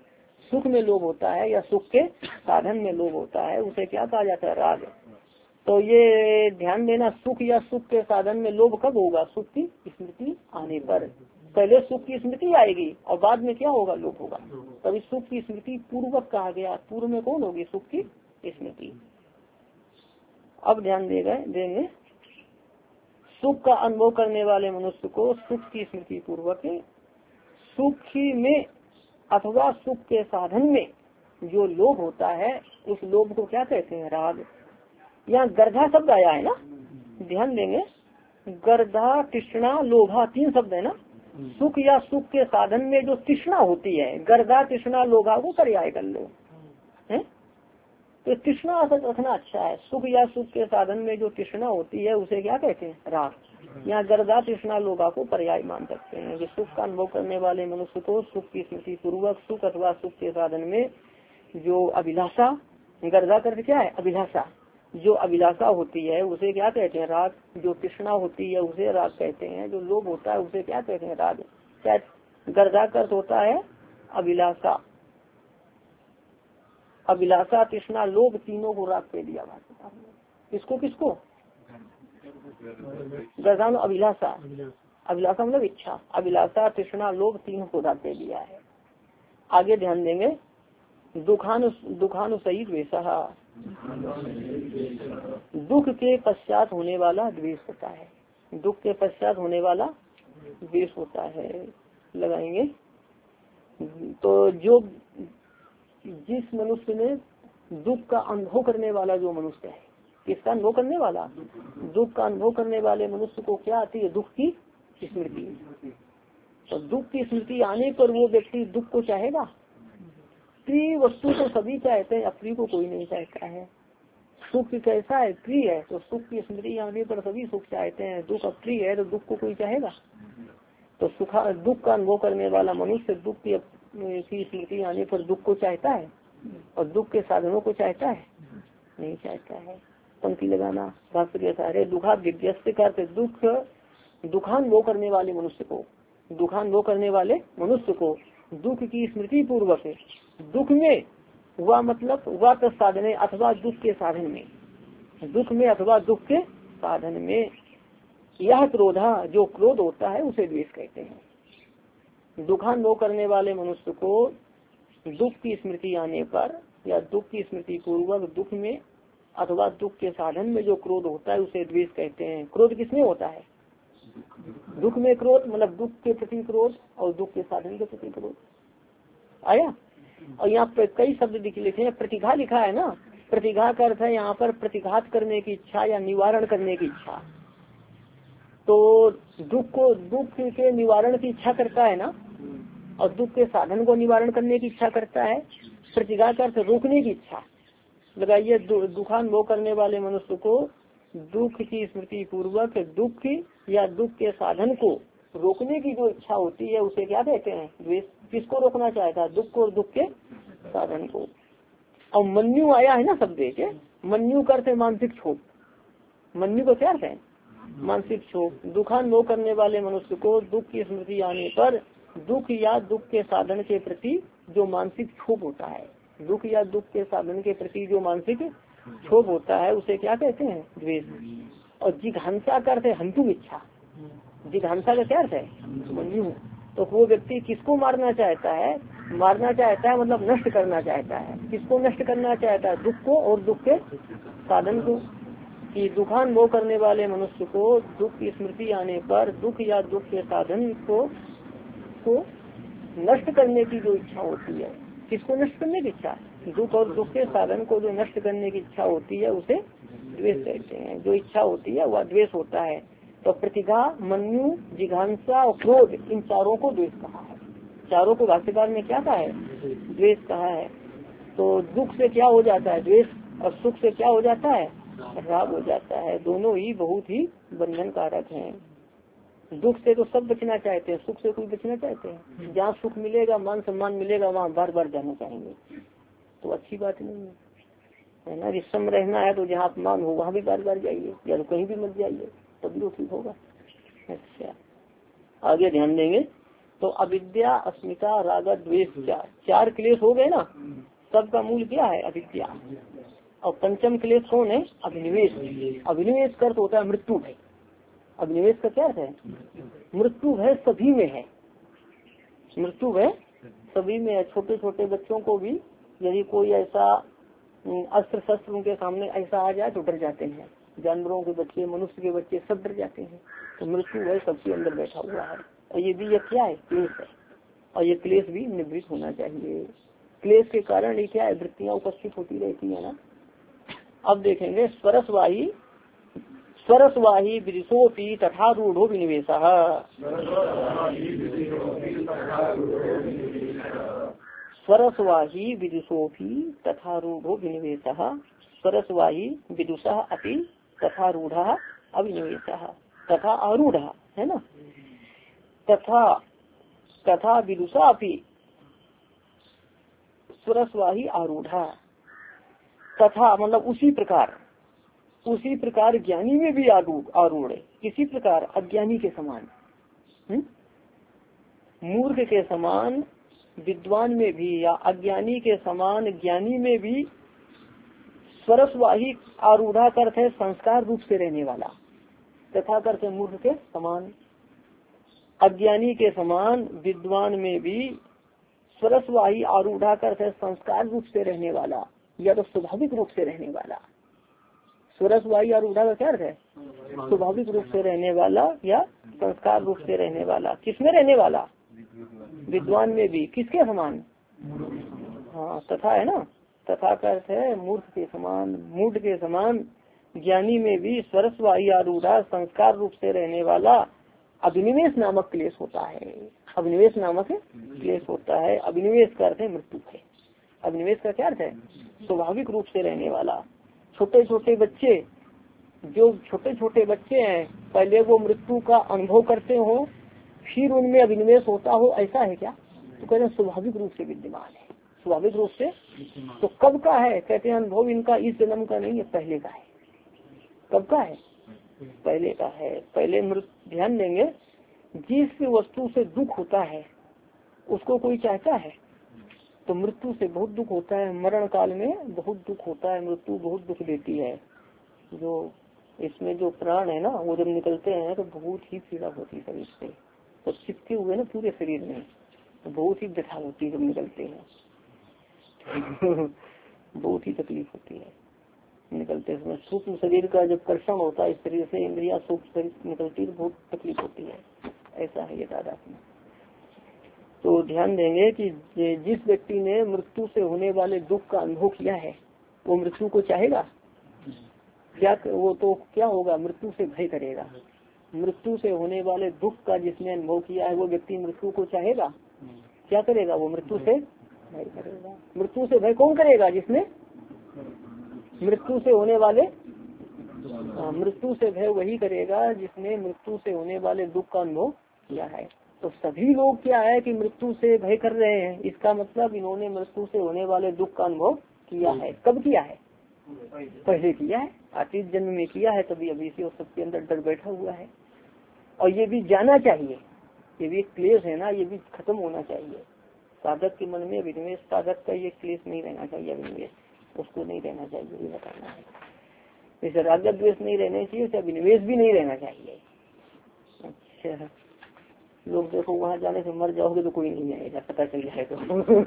सुख में लोभ होता है या सुख के साधन में लोभ होता है उसे क्या कहा जाता है? राग। तो ये ध्यान देना, सुख या सुख के साधन में लोभ कब होगा? सुख की स्मृति आने पर। पहले सुख की स्मृति आएगी और बाद में क्या होगा? लोभ होगा। तभी सुख की स्मृति पूर्वक कहा गया। पूर्व में कौन होगी? सुख की स्मृति। अब ध्यान देंगे सुख का अनुभव करने वाले मनुष्य को सुख की स्मृति पूर्वक सुख ही में अथवा सुख के साधन में जो लोभ होता है उस लोभ को क्या कहते हैं? राग। यहाँ गर्धा शब्द आया है ना, ध्यान देंगे। गर्धा, तृष्णा, लोभा, 3 शब्द है ना। सुख या सुख के साधन में जो तृष्णा होती है, गर्धा, तृष्णा, लोभा को पर्याय कर लो है। तो तृष्णा रखना अच्छा है। सुख या सुख के साधन में जो तृष्णा होती है उसे क्या कहते हैं? राग। यहाँ गर्दा, तृष्णा, लोभा को पर्याय मान सकते हैं कि सुख का अनुभव करने वाले मनुष्य को सुख की स्मृति पूर्वक सुख अथवा सुख के साधन में जो अभिलाषा, गर्दा करके क्या है? अभिलाषा। जो अभिलाषा होती है उसे क्या कहते हैं? राग। जो तृष्णा होती है उसे राग कहते हैं। जो लोभ होता है उसे क्या कहते हैं? राग। क्या गर्दा का अर्थ होता है? अभिलाषा। अभिलाषा, तृष्णा, लोभ, तीनों को राग पे दिया भाषा। किसको किसको? गर्दा में अभिलाषा। अभिलाषा मतलब इच्छा। अभिलाषा, तृष्णा, लोभ, तीनों को राग पे दिया है। आगे ध्यान देंगे दुखानुसहित द्वेषः। दुख के पश्चात होने वाला द्वेष होता है। दुख के पश्चात होने वाला द्वेष होता है। लगाएंगे तो जो जिस मनुष्य ने दुख का अनुभव करने वाला जो मनुष्य है, किसका अनुभव करने वाला? दुख का अनुभव करने वाले मनुष्य को क्या आती है? दुख की स्मृति। तो दुख की स्मृति आने पर वो व्यक्ति दुख को चाहेगा। प्रिय वस्तु को सभी चाहते हैं, अप्रिय को कोई नहीं चाहता है। सुख कैसा है? प्रिय है, तो सुख की स्मृति आने पर सभी सुख चाहते हैं। दुख अप्रिय है तो दुख को कोई चाहेगा? तो दुख का अनुभव करने वाला मनुष्य दुख की स्मृति आने पर दुख को चाहता है और दुख के साधनों को चाहता है? नहीं चाहता है। पंक्ति लगाना भाष्य के सारे दुखा विज्ञस्य करते दुखानुभव करने वाले मनुष्य को, दुखानुभव करने वाले मनुष्य को दुख की स्मृति पूर्वक दुख में हुआ मतलब हुआ तो साधने अथवा दुख के साधन में, दुख में अथवा दुख के साधन में यह क्रोधा जो क्रोध होता है उसे द्वेष कहते हैं। दुखानुभव करने वाले मनुष्य को दुख की स्मृति आने पर या दुख की स्मृति पूर्वक दुख में अथवा दुख के साधन में जो क्रोध होता है उसे द्वेष कहते हैं। क्रोध किसमें होता है? दुख में क्रोध मतलब दुख के प्रति क्रोध और दुख के साधन के प्रति क्रोध आया। और यहाँ पे कई शब्द लिखे हैं। प्रतिघा लिखा है ना, प्रतिघा का अर्थ है यहाँ पर प्रतिघात करने की इच्छा या निवारण करने की इच्छा। तो दुख के निवारण की इच्छा करता है ना, और दुख के साधन को निवारण करने की इच्छा करता है। प्रतिघा का अर्थ रोकने की इच्छा। लगाइए दुखानुभव करने वाले मनुष्य को दुख की स्मृति पूर्वक दुख या दुख के साधन को रोकने की जो इच्छा होती है उसे क्या कहते हैं? द्वेष। किसको रोकना चाहता है? दुख को और दुख के साधन को। और मन्यु आया है ना शब्द के, मन्यु करते मानसिक क्षोभ। मन्यु को क्या है? मानसिक क्षोभ। दुखानुभव करने वाले मनुष्य को दुख की स्मृति आने पर दुख या दुख के साधन के प्रति जो मानसिक क्षोभ होता है, दुख या दुख के साधन के प्रति जो मानसिक क्षोभ होता है उसे क्या कहते हैं? द्वेष। और जिघांसा का अर्थ है हंतुम इच्छा। जिघांसा का क्या अर्थ है? मन्यु। तो वो व्यक्ति किसको मारना चाहता है? मारना चाहता है मतलब नष्ट करना चाहता है। किसको नष्ट करना चाहता है? दुख को और दुख के साधन को। कि दुखानुभव करने वाले मनुष्य को दुख की स्मृति आने पर दुख या दुख के साधन को नष्ट करने की जो इच्छा होती है, किसको नष्ट करने की इच्छा? दुख और दुख के साधन को जो नष्ट करने की इच्छा होती है उसे द्वेष कहते हैं। जो इच्छा होती है वह द्वेष होता है। तो प्रतिघा, मन्यु, जिघांसा और क्रोध, इन चारों को द्वेष कहा है। चारों को भाष्यकार में क्या कहा है? द्वेष कहा है। तो दुख से क्या हो जाता है? द्वेष। और सुख से क्या हो जाता है? राग हो जाता है। दोनों ही बहुत ही बंधन कारक हैं। दुख से तो सब बचना चाहते हैं, सुख से कोई बचना चाहते हैं? जहाँ सुख मिलेगा, मान सम्मान मिलेगा, वहाँ बार बार जाना चाहेंगे, तो अच्छी बात नहीं है ना। विषम रहना है तो जहाँ अपमान हो वहाँ भी बार बार जाइए, या तो कहीं भी मत जाइए, तभी तो ठीक होगा। अच्छा, आगे ध्यान देंगे। तो अविद्या, अस्मिता, राग, द्वेष, चार क्लेश हो गए ना। सबका मूल क्या है? अविद्या। और पंचम क्लेश कौन है? अभिनिवेश। अभिनिवेश का अर्थ होता है मृत्यु भय। अभिनिवेश का क्या है? मृत्यु भय सभी में है। मृत्यु भय सभी में है। छोटे छोटे बच्चों को भी यदि कोई ऐसा अस्त्र शस्त्र उनके सामने ऐसा आ जाए तो डर जाते हैं। जानवरों के बच्चे, मनुष्य के बच्चे सब डर जाते हैं। तो मृत्यु भय सबके अंदर बैठा हुआ है। और ये भी क्या है? क्लेश है। और ये क्लेश भी निवृत्त होना चाहिए। क्लेश के कारण ये क्या है? वृत्तियां उपस्थित होती रहती है ना। अब देखेंगे स्वरसवाही विदिशोपि तथा रूढ़ो विनिवेशः। स्वरसवाही विदुषोऽपि तथा रूढ़ो विनिवेशः। स्वरसवाही विदुषः अपि तथा रूढ़ः अभिनिवेशः। तथा आरूढ़ः है ना। तथा विदुषा अपि स्वरसवाही आरूढ़ा। तथा मतलब उसी प्रकार ज्ञानी में भी आरूढ़ है। किसी प्रकार अज्ञानी के समान, मूर्ख के समान विद्वान में भी या अज्ञानी के समान ज्ञानी में भी स्वरसवाही आरूढ़ा करते है संस्कार रूप से रहने वाला। तथा करते मूर्ख के समान, अज्ञानी के समान विद्वान में भी स्वरसवाही आरूढ़ा करते संस्कार रूप से रहने वाला या तो स्वाभाविक रूप से रहने वाला। स्वरसवाही आरूढ़ा का क्या अर्थ है? स्वाभाविक रूप से रहने वाला या संस्कार रूप से रहने वाला। किसमें रहने वाला? विद्वान में भी। किसके समान? हाँ, तथा है ना। तथा का अर्थ है मूर्ख के समान, मूढ़ के समान ज्ञानी में भी स्वरसवाही आरूढ़ा संस्कार रूप से रहने वाला अभिनिवेश नामक क्लेश होता है। अभिनिवेश नामक क्लेश होता है। अभिनिवेश का अर्थ है मृत्यु है। अभिनिवेश का क्या अर्थ है? स्वाभाविक रूप से रहने वाला। छोटे छोटे बच्चे, जो छोटे छोटे बच्चे हैं, पहले वो मृत्यु का अनुभव करते हो फिर उनमें अभिनिवेश होता हो, ऐसा है क्या? तो कहते हैं स्वाभाविक रूप से विद्यमान है। स्वाभाविक रूप से। तो कब का है? कहते हैं अनुभव इनका इस जन्म का नहीं है, पहले का है। कब का है? पहले का है। पहले ध्यान देंगे, जिस वस्तु से दुख होता है उसको कोई चाहता है? तो मृत्यु से बहुत दुख होता है। मरण काल में बहुत दुख होता है। मृत्यु बहुत दुख देती है। जो इसमें जो प्राण है ना, वो जब निकलते हैं तो बहुत ही पीड़ा होती है शरीर से। तो चिपके हुए ना पूरे शरीर में, तो बहुत ही व्यथा होती है जब निकलते हैं। बहुत ही तकलीफ होती है निकलते समय। सूक्ष्म शरीर का जब कर्षण होता है इस शरीर से, इंद्रिया सूक्ष्म शरीर निकलती है, बहुत तकलीफ होती है। ऐसा है ये तादात्म्य। तो ध्यान देंगे कि जिस व्यक्ति ने मृत्यु से होने वाले दुख का अनुभव किया है वो मृत्यु को चाहेगा क्या? वो तो क्या होगा? मृत्यु से भय करेगा। मृत्यु से होने वाले दुख का जिसने अनुभव किया है वो व्यक्ति मृत्यु को चाहेगा? क्या करेगा? वो मृत्यु से भय करेगा। मृत्यु से भय कौन करेगा? जिसने मृत्यु से होने वाले मृत्यु से भय वही करेगा जिसने मृत्यु से होने वाले दुख का अनुभव किया है। तो सभी लोग क्या है कि मृत्यु से भय कर रहे हैं। इसका मतलब इन्होंने मृत्यु से होने वाले दुख का अनुभव किया है। कब किया है? पहले किया है, अतीत जन्म में किया है। तभी अभी से सबके अंदर डर बैठा हुआ है। और ये भी जाना चाहिए, ये भी एक क्लेश है ना, ये भी खत्म होना चाहिए। साधक के मन में अभिनिवेश, साधक का ये क्लेश नहीं रहना चाहिए। अभिनिवेश उसको नहीं रहना चाहिए, ये बताना है। जैसे राग द्वेष नहीं रहने चाहिए, वैसे अभिनिवेश भी नहीं रहना चाहिए। अच्छा, लोग देखो वहाँ जाने से मर जाओगे तो कोई नहीं आएगा, पता चल जाए तो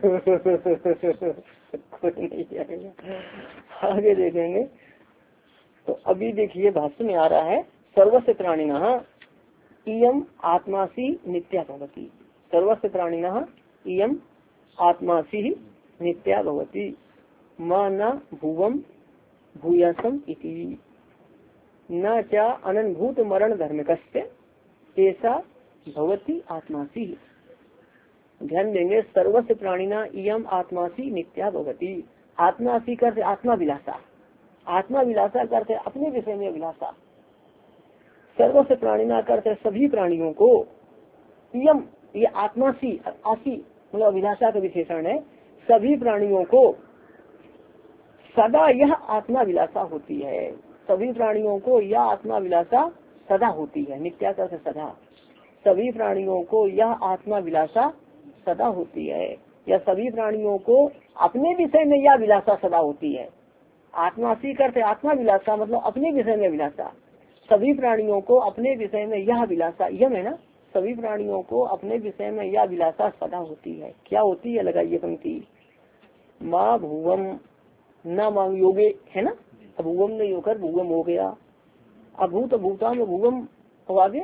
कोई नहीं आएगा। आगे देखेंगे तो अभी देखिए भाष्य में आ रहा है सर्वस्य प्राणिनः इयम आत्मासी नित्या भवति। सर्वस्य प्राणिनः इयम आत्मासी नित्या भवति मां न भुवम भूयसम इति न चा अनन्भूत मरण धर्मकस्य ऐसा भवती आत्मासी। ध्यान देंगे, सर्वस्य प्राणिना इयम आत्मासी नित्या भवती। आत्मासी करते आत्माभिलाषा, आत्माभिलाषा करते अपने विषय में अभिलाषा। सर्वस्य प्राणिना करते सभी प्राणियों को, इयम ये आत्मासी, आसी मतलब अभिलाषा का विशेषण है। सभी प्राणियों को सदा यह आत्माभिलाषा होती है। सभी प्राणियों को यह आत्माभिलाषा सदा होती है। नित्या करते सदा, सभी प्राणियों को यह आत्माभिलाषा सदा होती है, या सभी प्राणियों को अपने विषय में यह अभिलाषा सदा होती है। आत्मासी करते आत्माभिलाषा मतलब अपने विषय में अभिलाषा। सभी प्राणियों को अपने विषय में यह अभिलाषा, यम है ना, सभी प्राणियों को अपने विषय में यह अभिलाषा सदा होती है। क्या होती है, लगाइए पंक्ति, माँ भुवम न मांग योगे है ना, अभुवम ने होकर भुवम हो गया, अभूत भूता में भुवम हो आगे,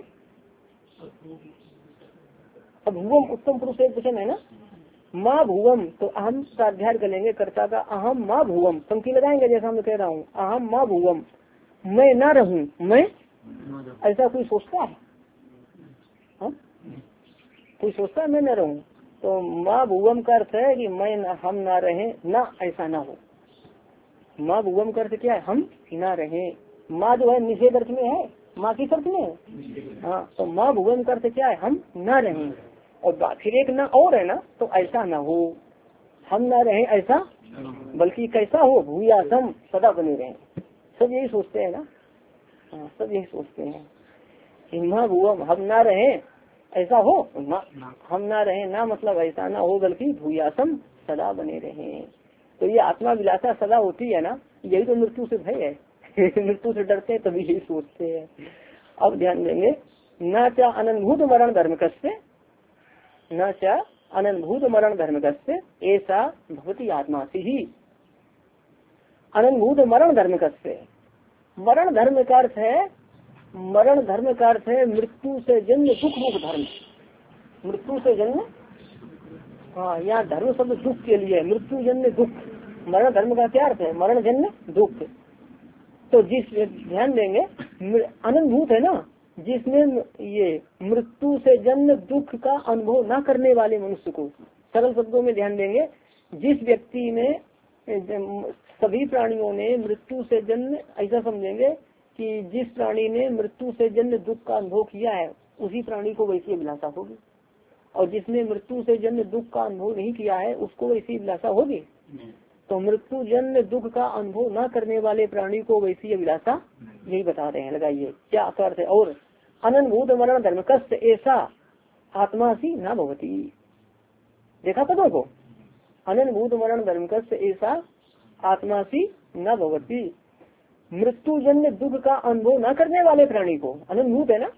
अभुवम उत्तम पुरुष एक वचन है ना, माँ भुवम तो अहम का अध्ययन करेंगे कर्ता का, अहम माँ भुवम पंक्ति लगाएंगे जैसा मैं कह रहा हूँ, अहम माँ भुवम मैं ना रहूं, मैं ऐसा कोई सोचता है, हा? कोई सोचता है मैं न रहूं, तो माँ भुवम का अर्थ है कि मैं न, हम ना रहे ना, ऐसा ना हो। माँ भुवम का अर्थ क्या है, हम ना रहे। माँ जो है निषेध अर्थ में है, माँ किस अर्थ में है, हाँ, तो माँ भुवम का अर्थ क्या है, हम ना रहे। और फिर एक ना और है ना, तो ऐसा ना हो, हम ना रहे ऐसा, बल्कि कैसा हो, भूयासम सदा बने रहे। सब यही सोचते हैं ना, हाँ, सब यही सोचते हैं कि माँ भुवम हम ना रहे ऐसा हो ना, हम ना रहे ना मतलब ऐसा ना हो, बल्कि भूयासम सदा बने रहे। तो ये आत्माभिलाषा सदा होती है ना, यही तो मृत्यु से भय है मृत्यु से डरते हैं तभी यही सोचते हैं। अब ध्यान देंगे, न चा अनंभूत मरण धर्म कस्य, न चा अनंभूत मरण धर्म कस्य ऐसा भगवती आत्मासी ही। अनंभूत मरण धर्म कस्य, मरण धर्म का अर्थ है, मरण धर्म का अर्थ है मृत्यु से जन्म दुख रूप धर्म, मृत्यु से जन्म, हाँ यहाँ धर्म शब्द दुख के लिए, मृत्यु जन्म दुख, मरण धर्म का क्या अर्थ है, मरण जन्म दुख। तो जिस ध्यान देंगे अनंतभूत है ना, जिसमें ये मृत्यु से जन्म दुख का अनुभव न करने वाले मनुष्य को, सरल शब्दों में ध्यान देंगे, जिस व्यक्ति ने सभी प्राणियों ने मृत्यु से जन्म, ऐसा समझेंगे कि जिस प्राणी ने मृत्यु से जन्म दुख का अनुभव किया है उसी प्राणी को वैसी अभिलाषा होगी, और जिसने मृत्यु से जन्म दुख का अनुभव नहीं किया है उसको वैसी अभिलाषा होगी। तो मृत्यु जन्म दुख का अनुभव न करने वाले प्राणी को वैसी अभिलाषा यही बता रहे हैं, लगाइए क्या अर्थ है। और अनंतभूत मरण धर्म कष्ट ऐसा आत्मा सी न भवती, देखा पदों को, अनंतभूत मरण धर्म कष्ट ऐसा आत्मा सी न भवती, मृत्यु जन्म दुख का अनुभव न करने वाले प्राणी को, अनंतभूत है ना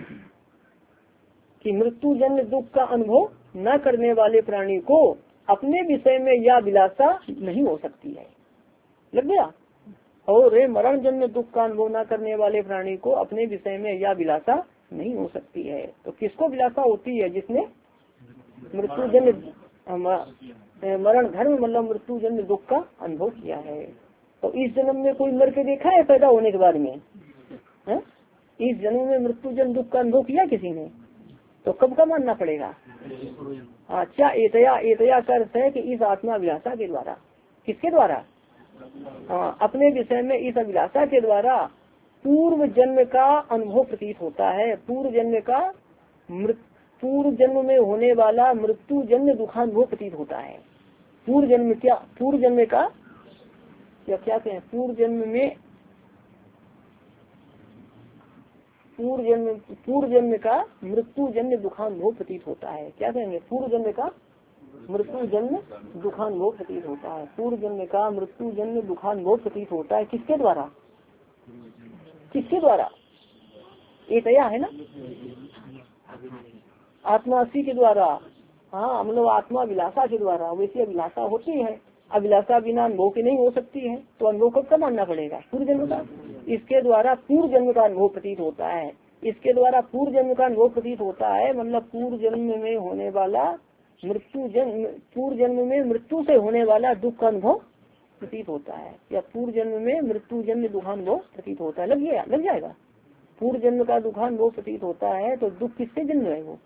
कि मृत्यु जन्म दुख का अनुभव न करने वाले प्राणी को अपने विषय में यह अभिलाषा नहीं हो सकती है, लग गया। और मरण जन्म दुख का अनुभव न करने वाले प्राणी को अपने विषय में यह अभिलाषा नहीं हो सकती है। तो किसको अभिलाषा होती है, जिसने मृत्यु जन्म मरण धर्म मतलब मृत्यु जन्म दुख का अनुभव किया है। तो इस जन्म में कोई मर के देखा है पैदा होने के बाद में, है? इस जन्म में मृत्यु जन्म दुख का अनुभव किया किसी ने, तो कब का मानना पड़ेगा। अच्छा, एतया, एतया का अर्थ है कि इस आत्मा अभिलाषा के द्वारा, किसके द्वारा, हाँ, अपने विषय में इस अभिलाषा के द्वारा पूर्व जन्म का अनुभव प्रतीत होता है। पूर्व जन्म का पूर्व जन्म में होने वाला मृत्यु जन्म दुखानुभव प्रतीत होता है। पूर्व जन्म क्या, पूर्व जन्म का क्या कहें, पूर्व जन्म का मृत्यु जन्म दुखानुभव प्रतीत होता है। क्या कहेंगे, पूर्व जन्म का मृत्यु जन्म दुखानुभव प्रतीत होता है। पूर्व जन्म का मृत्यु जन्म दुखानुभव प्रतीत होता है किसके द्वारा, किसके द्वारा, एतया है ना, आत्मासी के द्वारा, हाँ मतलब आत्मा अभिलाषा के द्वारा। वैसी अभिलाषा होती है, अभिलाषा बिना अनुभव की नहीं हो सकती है, तो अनुभव कब का मानना पड़ेगा, पूर्व जन्म का। इसके द्वारा पूर्व जन्म का अनुभव प्रतीत होता है, इसके द्वारा पूर्व जन्म का अनुभव प्रतीत होता है, मतलब पूर्व जन्म में होने वाला मृत्यु जन्म, पूर्व जन्म में मृत्यु से होने वाला दुख का अनुभव प्रतीत होता है, या पूर्व जन्म में मृत्यु जन्म दुखानुभव प्रतीत होता है। लग जाएगा, पूर्व जन्म का दुखानुभव प्रतीत होता है, तो दुख किससे जन्म है वो,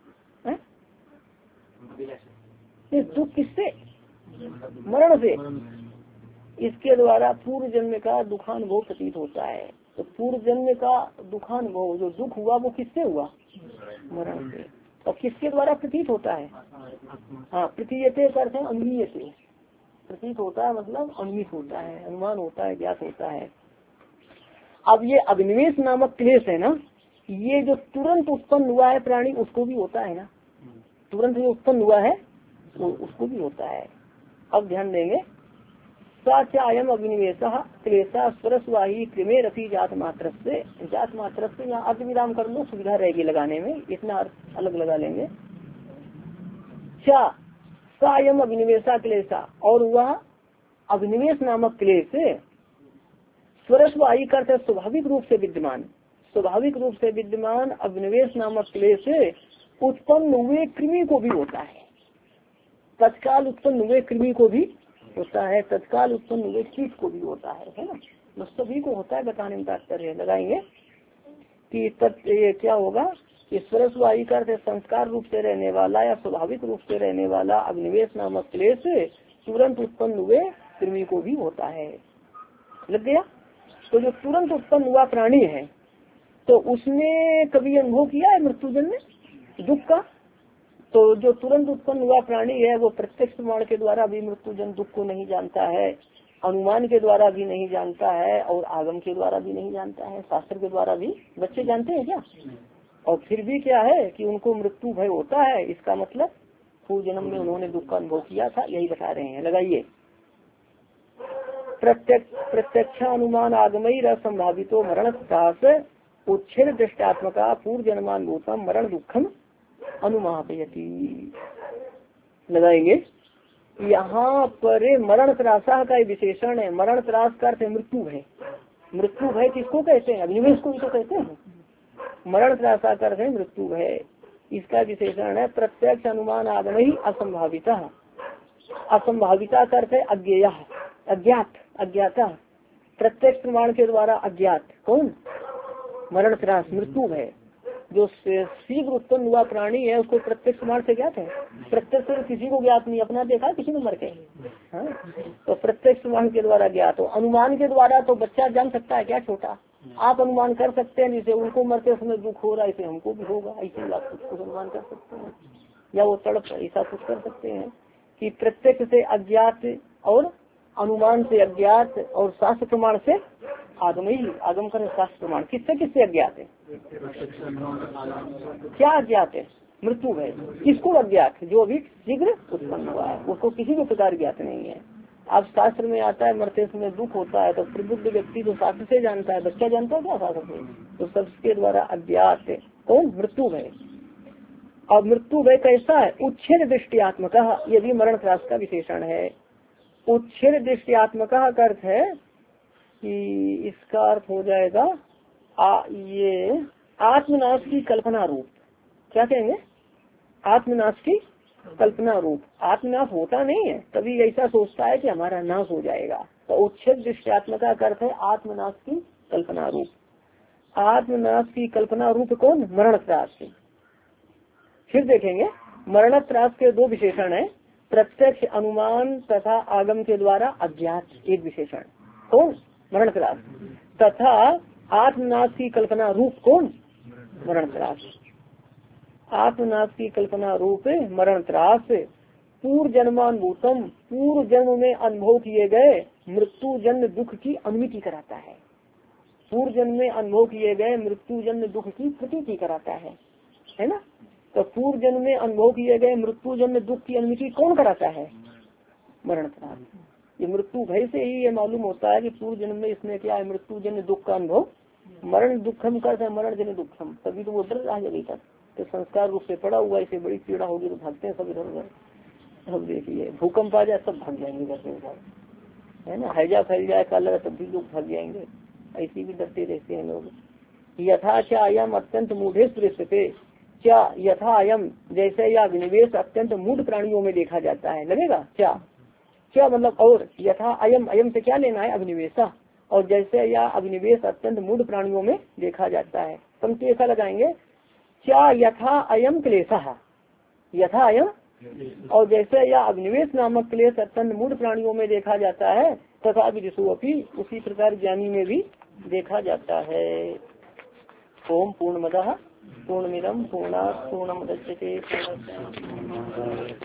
दुख किससे, मरण से। इसके द्वारा पूर्व जन्म का दुखानुभव प्रतीत होता है। तो पूर्व जन्म का दुखानुभव, जो दुख हुआ वो किससे हुआ, मरण से। और किसके द्वारा प्रतीत होता है, हाँ, प्रतीयते करते हैं अनुमीयते, प्रतीत होता है मतलब अनुमित होता है, अनुमान होता है, ज्ञात होता है। अब ये अभिनिवेश नामक क्लेश है ना, ये जो तुरंत उत्पन्न हुआ है प्राणी उसको भी होता है ना, तुरंत जो उत्पन्न हुआ है वो उसको भी होता है। अब ध्यान देंगे, साचायम अभिनिवेश क्लेशा स्वरस्वाही कृमे रफी जात मात्र से यहाँ अर्थ विराम कर लो, सुविधा रहेगी लगाने में, इतना अर्थ अलग लगा लेंगे। सायम अभिनिवेशा क्लेशा, और वह अभिनिवेश नामक क्लेश स्वरस्वाही करते स्वाभाविक रूप से विद्यमान, स्वाभाविक रूप से विद्यमान अभिनिवेश नामक क्लेश उत्पन्न हुए कृमि को भी होता है, तत्काल उत्पन्न हुए कृमि को भी होता है, तत्काल उत्पन्न हुए कीट को भी होता है ना, तो सभी को होता है बताने में तात्पर्य लगाएंगे कि ये क्या होगा, स्वरस्वाही करते संस्कार रूप से रहने वाला या स्वाभाविक रूप से रहने वाला अभिनिवेश नामक क्लेश तुरंत उत्पन्न हुए कृमि को भी होता है। लग गया? तो जो तुरंत उत्पन्न हुआ प्राणी है तो उसने कभी अनुभव किया है मृत्युजन्य दुख का? तो जो तुरंत उत्पन्न हुआ प्राणी है वो प्रत्यक्ष प्रमाण के द्वारा भी मृत्युजन्य दुख को नहीं जानता है, अनुमान के द्वारा भी नहीं जानता है, और आगम के द्वारा भी नहीं जानता है, शास्त्र के द्वारा भी। बच्चे जानते हैं क्या? और फिर भी क्या है कि उनको मृत्यु भय होता है, इसका मतलब पूर्व जन्म में उन्होंने दुख का अनुभव किया था, यही बता रहे हैं। लगाइए, प्रत्यक्ष अनुमान आगमई असंभावितो मरण साहस उच्छेद दृष्टात्मका पूर्व जन्मानुभूतम मरण दुखम अनुमापयति। लगाएंगे, यहाँ पर मरण त्रासा का विशेषण है। मरण त्रास का अर्थ है मृत्यु भय। मृत्यु भय किसको कहते हैं? अभिनिवेश को ही तो कहते हैं। मरण त्रासा का अर्थ है मृत्यु भय, इसका विशेषण है प्रत्यक्ष अनुमान आगम ही असंभाविता। असंभाविता का अर्थ है अज्ञेय, अज्ञात, अज्ञाता, प्रत्यक्ष प्रमाण के द्वारा अज्ञात। कौन? मरण त्रास, मृत्यु भय। जो शीघ्र उत्पन्न हुआ प्राणी है उसको प्रत्यक्ष प्रमाण से ज्ञात है, प्रत्यक्ष से किसी को ज्ञात नहीं, अपना देखा किसी ने मर के। हाँ? तो प्रत्यक्ष प्रमाण के द्वारा ज्ञात हो। अनुमान के द्वारा तो बच्चा जान सकता है क्या, छोटा आप अनुमान कर सकते हैं, जैसे उनको मरते समय दुख हो रहा है ऐसे हमको भी होगा, ऐसे आप कुछ अनुमान कर सकते हैं, या वो तड़प ऐसा कुछ कर सकते हैं कि प्रत्यक्ष से अज्ञात और अनुमान से अज्ञात और शास्त्र प्रमाण से आगम ही, आगम करें शास्त्र प्रमाण। किससे किससे अज्ञात है? क्या अज्ञात है? मृत्यु है। किसको अज्ञात? जो अभी शीघ्र उत्पन्न हुआ है उसको किसी भी प्रकार ज्ञात नहीं है। अब शास्त्र में आता है मरते समय दुख होता है, तो प्रबुद्ध व्यक्ति तो शास्त्र से जानता है, बच्चा जानता है क्या शास्त्र से? तो सबके द्वारा अज्ञात है। कौन? मृत्यु है। अब मृत्यु भय कैसा है? उच्छेद दृष्टियात्मक, यदि मरण त्रास का विशेषण है। उच्छेद दृष्टियात्मक का अर्थ है कि इसका अर्थ हो जाएगा ये आत्मनाश की कल्पना रूप। क्या कहेंगे? आत्मनाश की कल्पना रूप। आत्मनाश होता नहीं है, तभी ऐसा सोचता है कि हमारा नाश हो जाएगा। तो उच्छेद दृष्टियात्मक का अर्थ है आत्मनाश की कल्पना रूप। आत्मनाश की कल्पना रूप कौन? मरण त्रास। फिर देखेंगे मरण त्रास के दो विशेषण है, प्रत्यक्ष अनुमान तथा आगम के द्वारा अज्ञात एक विशेषण। कौन? मरण त्रास। तथा आत्मनाश की कल्पना रूप कौन? मरण त्रास। आत्मनाश की कल्पना रूप मरण त्रास पूर्व जन्मानुभूतम, पूर्व जन्म में अनुभव किए गए मृत्यु जन्य दुख की अनुमिति कराता है। पूर्व जन्म में अनुभव किए गए मृत्यु जन्य दुख की प्रतीति कराता है ना? तो पूर्व जन्म में अनुभव किए गए मृत्यु जन्य दुख की अनुमिति कौन कराता है? मरण त्रास। ये मृत्यु भय से ही ये मालूम होता है कि पूर्व जन्म में इसने क्या है? मृत्यु जन्य दुख का अनुभव। मरण दुखम करते हैं, मरण जन्य दुखम, तभी तो वो डर रहा है अभी तक। तो संस्कार रूप से पड़ा हुआ, इसे बड़ी पीड़ा होगी तो भागते हैं सब इधर उधर। अब देखिए भूकंप आ जाए सब भाग जाएंगे घर में, है ना? हैजा फैल जाए काला तब भी लोग भाग जाएंगे, ऐसे भी डरते रहते हैं लोग। यथा क्या अयम अत्यंत मूढ़े सुरेश क्या, यथा अयम जैसे यह अभिनिवेश अत्यंत मूढ़ प्राणियों में देखा जाता है। लगेगा क्या? क्या मतलब? और यथा अयम, अयम से क्या लेना है? अभिनिवेशा। और जैसे यह अभिनिवेश अत्यंत मूढ़ प्राणियों में देखा जाता है। पंक्ति ऐसा लगाएंगे, क्या यथा अयम क्लेशः, यथा अयम, और जैसे यह अभिनिवेश नामक क्लेश अत्यंत मूढ़ प्राणियों में देखा जाता है तथा विदिशुअपि, उसी प्रकार ज्ञानी में भी देखा जाता है। ओम पूर्णमदः पूर्णमिदं पूर्णात् पूर्णमुदच्यते।